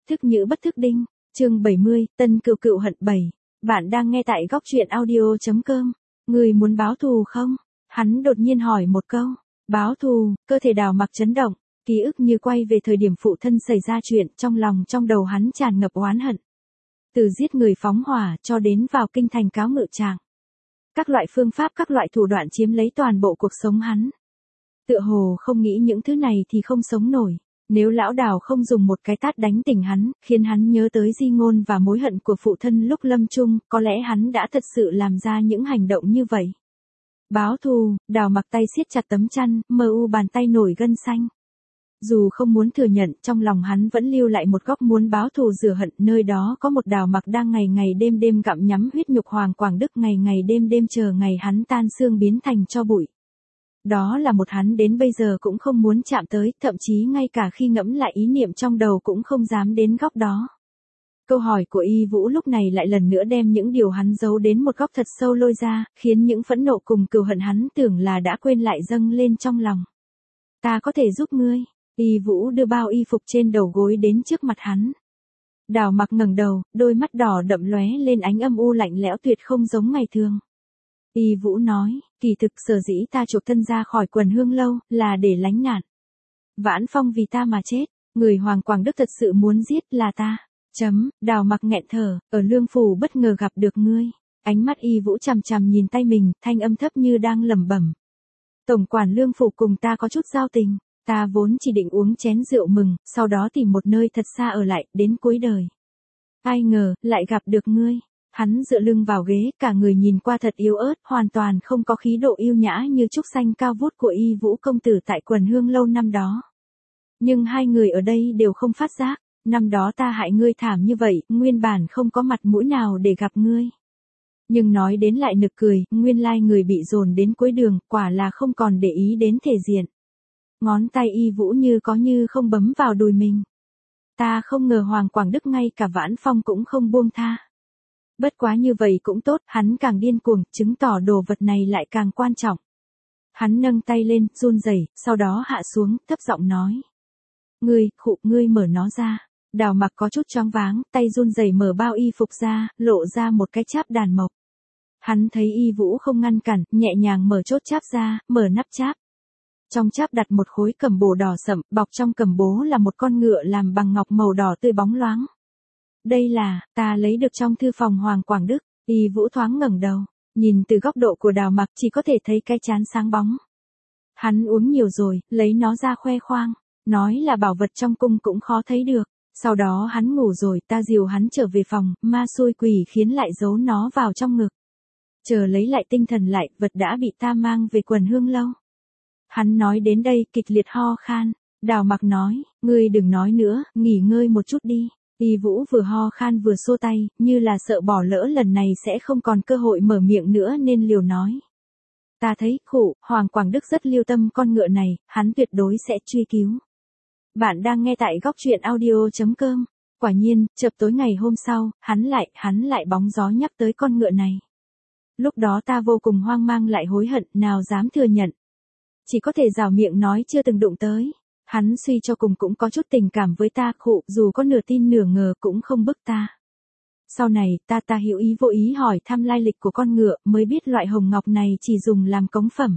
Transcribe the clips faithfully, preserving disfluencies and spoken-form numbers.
Thức nhữ bất thức đinh, chương bảy mươi, Tân Cựu Cựu hận bảy. Bạn đang nghe tại góc truyện audio.com. Người muốn báo thù không? Hắn đột nhiên hỏi một câu. Báo thù, cơ thể Đào Mặc chấn động, ký ức như quay về thời điểm phụ thân xảy ra chuyện, trong lòng trong đầu hắn tràn ngập oán hận. Từ giết người phóng hỏa cho đến vào kinh thành cáo ngự trạng. Các loại phương pháp, các loại thủ đoạn chiếm lấy toàn bộ cuộc sống hắn. Tựa hồ không nghĩ những thứ này thì không sống nổi. Nếu lão Đào không dùng một cái tát đánh tỉnh hắn, khiến hắn nhớ tới di ngôn và mối hận của phụ thân lúc lâm chung, có lẽ hắn đã thật sự làm ra những hành động như vậy. Báo thù, Đào Mặc tay siết chặt tấm chăn, mờ u bàn tay nổi gân xanh. Dù không muốn thừa nhận, trong lòng hắn vẫn lưu lại một góc muốn báo thù rửa hận, nơi đó có một Đào Mặc đang ngày ngày đêm đêm gặm nhắm huyết nhục Hoàng Quảng Đức, ngày ngày đêm đêm chờ ngày hắn tan xương biến thành tro bụi. Đó là một hắn đến bây giờ cũng không muốn chạm tới, thậm chí ngay cả khi ngẫm lại ý niệm trong đầu cũng không dám đến góc đó. Câu hỏi của Y Vũ lúc này lại lần nữa đem những điều hắn giấu đến một góc thật sâu lôi ra, khiến những phẫn nộ cùng cừu hận hắn tưởng là đã quên lại dâng lên trong lòng. Ta có thể giúp ngươi. Y Vũ đưa bao y phục trên đầu gối đến trước mặt hắn. Đào Mặc ngẩng đầu, đôi mắt đỏ đậm lóe lên ánh âm u lạnh lẽo tuyệt không giống ngày thường. Y Vũ nói, kỳ thực sở dĩ ta chuộc thân ra khỏi Quần Hương Lâu, là để lánh nạn. Vãn Phong vì ta mà chết, người Hoàng Quảng Đức thật sự muốn giết là ta. Chấm, Đào Mặc nghẹn thở, ở Lương Phủ bất ngờ gặp được ngươi. Ánh mắt Y Vũ chằm chằm nhìn tay mình, thanh âm thấp như đang lẩm bẩm. Tổng quản Lương Phủ cùng ta có chút giao tình, ta vốn chỉ định uống chén rượu mừng, sau đó tìm một nơi thật xa ở lại, đến cuối đời. Ai ngờ, lại gặp được ngươi. Hắn dựa lưng vào ghế, cả người nhìn qua thật yếu ớt, hoàn toàn không có khí độ yêu nhã như trúc xanh cao vút của Y Vũ công tử tại Quần Hương Lâu năm đó. Nhưng hai người ở đây đều không phát giác, năm đó ta hại ngươi thảm như vậy, nguyên bản không có mặt mũi nào để gặp ngươi. Nhưng nói đến lại nực cười, nguyên lai người bị dồn đến cuối đường, quả là không còn để ý đến thể diện. Ngón tay Y Vũ như có như không bấm vào đùi mình. Ta không ngờ Hoàng Quảng Đức ngay cả Vãn Phong cũng không buông tha. Bất quá như vậy cũng tốt, hắn càng điên cuồng, chứng tỏ đồ vật này lại càng quan trọng. Hắn nâng tay lên, run rẩy, sau đó hạ xuống, thấp giọng nói. Ngươi, khụ, ngươi mở nó ra. Đào Mặc có chút choáng váng, tay run rẩy mở bao y phục ra, lộ ra một cái cháp đàn mộc. Hắn thấy Y Vũ không ngăn cản, nhẹ nhàng mở chốt cháp ra, mở nắp cháp. Trong cháp đặt một khối cẩm bổ đỏ sậm, bọc trong cẩm bố là một con ngựa làm bằng ngọc màu đỏ tươi bóng loáng. Đây là, ta lấy được trong thư phòng Hoàng Quảng Đức. Y Vũ thoáng ngẩng đầu, nhìn từ góc độ của Đào Mặc chỉ có thể thấy cái trán sáng bóng. Hắn uống nhiều rồi, lấy nó ra khoe khoang, nói là bảo vật trong cung cũng khó thấy được. Sau đó hắn ngủ rồi, ta dìu hắn trở về phòng, ma xui quỷ khiến lại giấu nó vào trong ngực. Chờ lấy lại tinh thần lại, vật đã bị ta mang về Quần Hương Lâu. Hắn nói đến đây, kịch liệt ho khan. Đào Mặc nói, ngươi đừng nói nữa, nghỉ ngơi một chút đi. Y Vũ vừa ho khan vừa xô tay, như là sợ bỏ lỡ lần này sẽ không còn cơ hội mở miệng nữa nên liều nói. Ta thấy, khụ, Hoàng Quảng Đức rất lưu tâm con ngựa này, hắn tuyệt đối sẽ truy cứu. Bạn đang nghe tại góc truyện audio.com. Quả nhiên, chợp tối ngày hôm sau, hắn lại, hắn lại bóng gió nhắc tới con ngựa này. Lúc đó ta vô cùng hoang mang lại hối hận, nào dám thừa nhận. Chỉ có thể rào miệng nói chưa từng đụng tới. Hắn suy cho cùng cũng có chút tình cảm với ta, khụ, dù có nửa tin nửa ngờ cũng không bức ta. Sau này, ta ta hữu ý vô ý hỏi thăm lai lịch của con ngựa, mới biết loại hồng ngọc này chỉ dùng làm cống phẩm.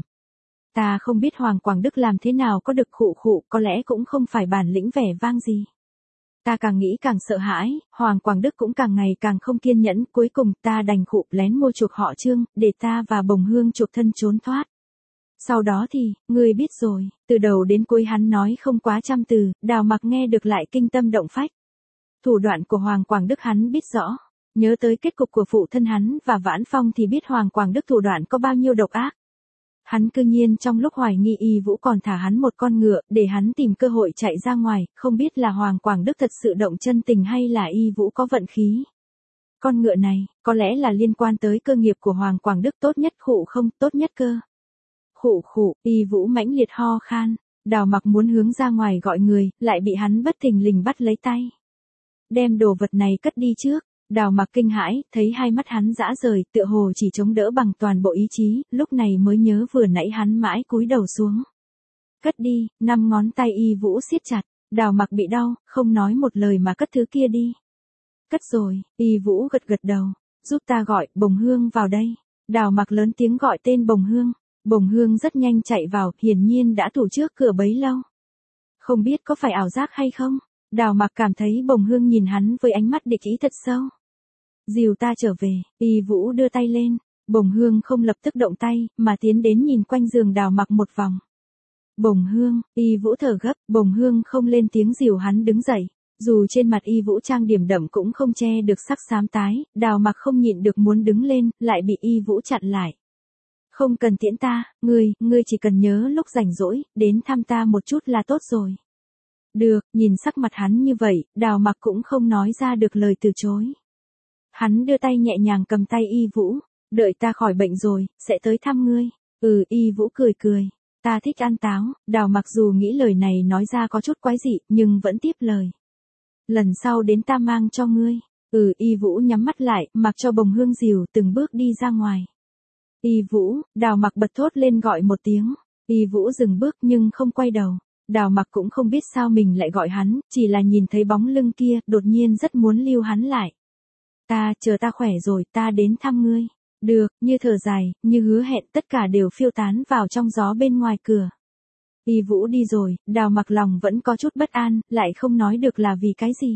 Ta không biết Hoàng Quảng Đức làm thế nào có được, khụ khụ, có lẽ cũng không phải bản lĩnh vẻ vang gì. Ta càng nghĩ càng sợ hãi, Hoàng Quảng Đức cũng càng ngày càng không kiên nhẫn, cuối cùng ta đành khụ lén mua chuộc họ Trương, để ta và Bồng Hương chuộc thân trốn thoát. Sau đó thì, ngươi biết rồi, từ đầu đến cuối hắn nói không quá trăm từ, Đào Mặc nghe được lại kinh tâm động phách. Thủ đoạn của Hoàng Quảng Đức hắn biết rõ, nhớ tới kết cục của phụ thân hắn và Vãn Phong thì biết Hoàng Quảng Đức thủ đoạn có bao nhiêu độc ác. Hắn cư nhiên trong lúc hoài nghi Y Vũ còn thả hắn một con ngựa, để hắn tìm cơ hội chạy ra ngoài, không biết là Hoàng Quảng Đức thật sự động chân tình hay là Y Vũ có vận khí. Con ngựa này, có lẽ là liên quan tới cơ nghiệp của Hoàng Quảng Đức, tốt nhất khụ không, tốt nhất cơ. Khụ khụ, Y Vũ mãnh liệt ho khan, Đào Mặc muốn hướng ra ngoài gọi người, lại bị hắn bất thình lình bắt lấy tay. Đem đồ vật này cất đi trước. Đào Mặc kinh hãi, thấy hai mắt hắn dã rời, tựa hồ chỉ chống đỡ bằng toàn bộ ý chí, lúc này mới nhớ vừa nãy hắn mãi cúi đầu xuống. Cất đi, năm ngón tay Y Vũ siết chặt, Đào Mặc bị đau, không nói một lời mà cất thứ kia đi. Cất rồi, Y Vũ gật gật đầu, giúp ta gọi Bồng Hương vào đây. Đào Mặc lớn tiếng gọi tên Bồng Hương. Bồng Hương rất nhanh chạy vào, hiển nhiên đã thủ trước cửa bấy lâu. Không biết có phải ảo giác hay không? Đào Mặc cảm thấy Bồng Hương nhìn hắn với ánh mắt địch ý thật sâu. Dìu ta trở về, Y Vũ đưa tay lên. Bồng Hương không lập tức động tay, mà tiến đến nhìn quanh giường Đào Mặc một vòng. Bồng Hương, Y Vũ thở gấp, Bồng Hương không lên tiếng dìu hắn đứng dậy. Dù trên mặt Y Vũ trang điểm đậm cũng không che được sắc xám tái, Đào Mặc không nhịn được muốn đứng lên, lại bị Y Vũ chặn lại. Không cần tiễn ta, ngươi, ngươi chỉ cần nhớ lúc rảnh rỗi, đến thăm ta một chút là tốt rồi. Được, nhìn sắc mặt hắn như vậy, Đào Mặc cũng không nói ra được lời từ chối. Hắn đưa tay nhẹ nhàng cầm tay Y Vũ, đợi ta khỏi bệnh rồi, sẽ tới thăm ngươi. Ừ, Y Vũ cười cười, ta thích ăn táo. Đào Mặc dù nghĩ lời này nói ra có chút quái dị, nhưng vẫn tiếp lời. Lần sau đến ta mang cho ngươi. Ừ, Y Vũ nhắm mắt lại, mặc cho Bồng Hương dìu từng bước đi ra ngoài. Y Vũ, Đào Mặc bật thốt lên gọi một tiếng. Y Vũ dừng bước nhưng không quay đầu. Đào Mặc cũng không biết sao mình lại gọi hắn, chỉ là nhìn thấy bóng lưng kia, đột nhiên rất muốn lưu hắn lại. Ta, chờ ta khỏe rồi, ta đến thăm ngươi. Được, như thở dài, như hứa hẹn, tất cả đều phiêu tán vào trong gió bên ngoài cửa. Y Vũ đi rồi, Đào Mặc lòng vẫn có chút bất an, lại không nói được là vì cái gì.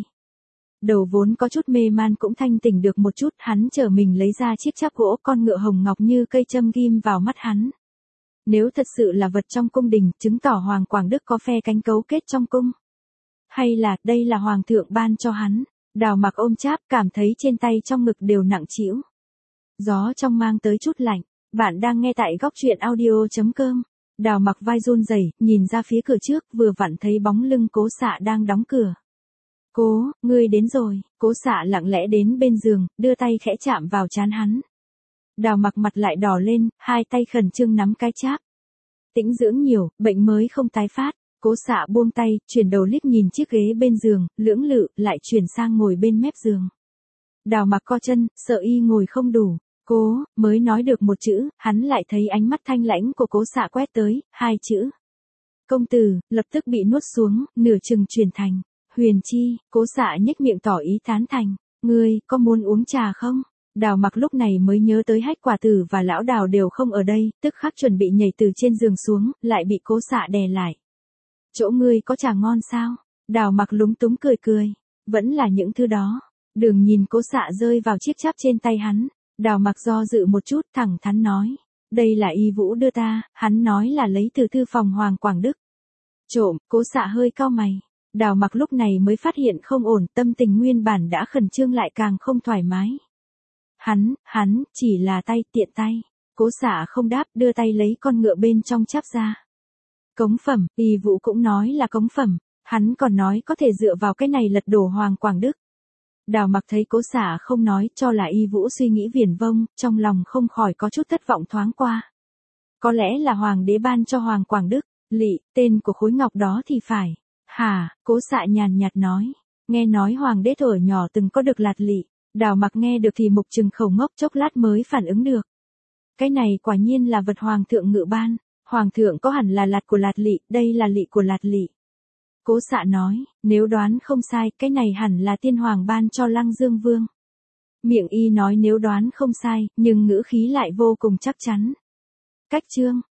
Đầu vốn có chút mê man cũng thanh tỉnh được một chút, hắn trở mình lấy ra chiếc cháp gỗ con ngựa hồng ngọc như cây châm ghim vào mắt hắn. Nếu thật sự là vật trong cung đình, chứng tỏ Hoàng Quảng Đức có phe cánh cấu kết trong cung. Hay là, đây là Hoàng thượng ban cho hắn. Đào Mặc ôm cháp, cảm thấy trên tay trong ngực đều nặng trĩu. Gió trong mang tới chút lạnh. Bạn đang nghe tại góc truyện audio chấm com. Đào Mặc vai run rẩy, nhìn ra phía cửa trước, vừa vặn thấy bóng lưng Cố Xạ đang đóng cửa. Cố, ngươi đến rồi. Cố Xạ lặng lẽ đến bên giường, đưa tay khẽ chạm vào trán hắn. Đào Mặc mặt lại đỏ lên, hai tay khẩn trương nắm cái cháp. Tĩnh dưỡng nhiều, bệnh mới không tái phát. Cố Xạ buông tay, chuyển đầu liếc nhìn chiếc ghế bên giường, lưỡng lự, lại chuyển sang ngồi bên mép giường. Đào Mặc co chân, sợ Y ngồi không đủ. Cố, mới nói được một chữ, hắn lại thấy ánh mắt thanh lãnh của Cố Xạ quét tới, hai chữ. Công tử, lập tức bị nuốt xuống, nửa chừng truyền thành. Huyền Chi. Cố Xạ nhếch miệng tỏ ý tán thành. Ngươi, có muốn uống trà không? Đào Mặc lúc này mới nhớ tới Hách Quả Tử và lão Đào đều không ở đây, tức khắc chuẩn bị nhảy từ trên giường xuống, lại bị Cố Xạ đè lại. Chỗ ngươi có trà ngon sao? Đào Mặc lúng túng cười cười. Vẫn là những thứ đó. Đường nhìn Cố Xạ rơi vào chiếc cháp trên tay hắn. Đào Mặc do dự một chút, thẳng thắn nói. Đây là Y Vũ đưa ta, hắn nói là lấy từ thư phòng Hoàng Quảng Đức. Trộm. Cố Xạ hơi cau mày. Đào Mặc lúc này mới phát hiện không ổn, tâm tình nguyên bản đã khẩn trương lại càng không thoải mái. Hắn, hắn, chỉ là tay, tiện tay. Cố Xạ không đáp, đưa tay lấy con ngựa bên trong cháp ra. Cống phẩm, Y Vũ cũng nói là cống phẩm, hắn còn nói có thể dựa vào cái này lật đổ Hoàng Quảng Đức. Đào Mặc thấy Cố Xạ không nói, cho là Y Vũ suy nghĩ viển vông, trong lòng không khỏi có chút thất vọng thoáng qua. Có lẽ là Hoàng đế ban cho Hoàng Quảng Đức, Lị, tên của khối ngọc đó thì phải. Hả, Cố Xạ nhàn nhạt nói, nghe nói Hoàng đế thuở nhỏ từng có được lạt lị. Đào Mặc nghe được thì mục trừng khẩu ngốc chốc lát mới phản ứng được. Cái này quả nhiên là vật Hoàng thượng ngự ban. Hoàng thượng có hẳn là lạt của lạt lị, đây là lị của lạt lị. Cố Xạ nói, nếu đoán không sai, cái này hẳn là tiên hoàng ban cho Lăng Dương Vương. Miệng Y nói nếu đoán không sai, nhưng ngữ khí lại vô cùng chắc chắn. Cách chương,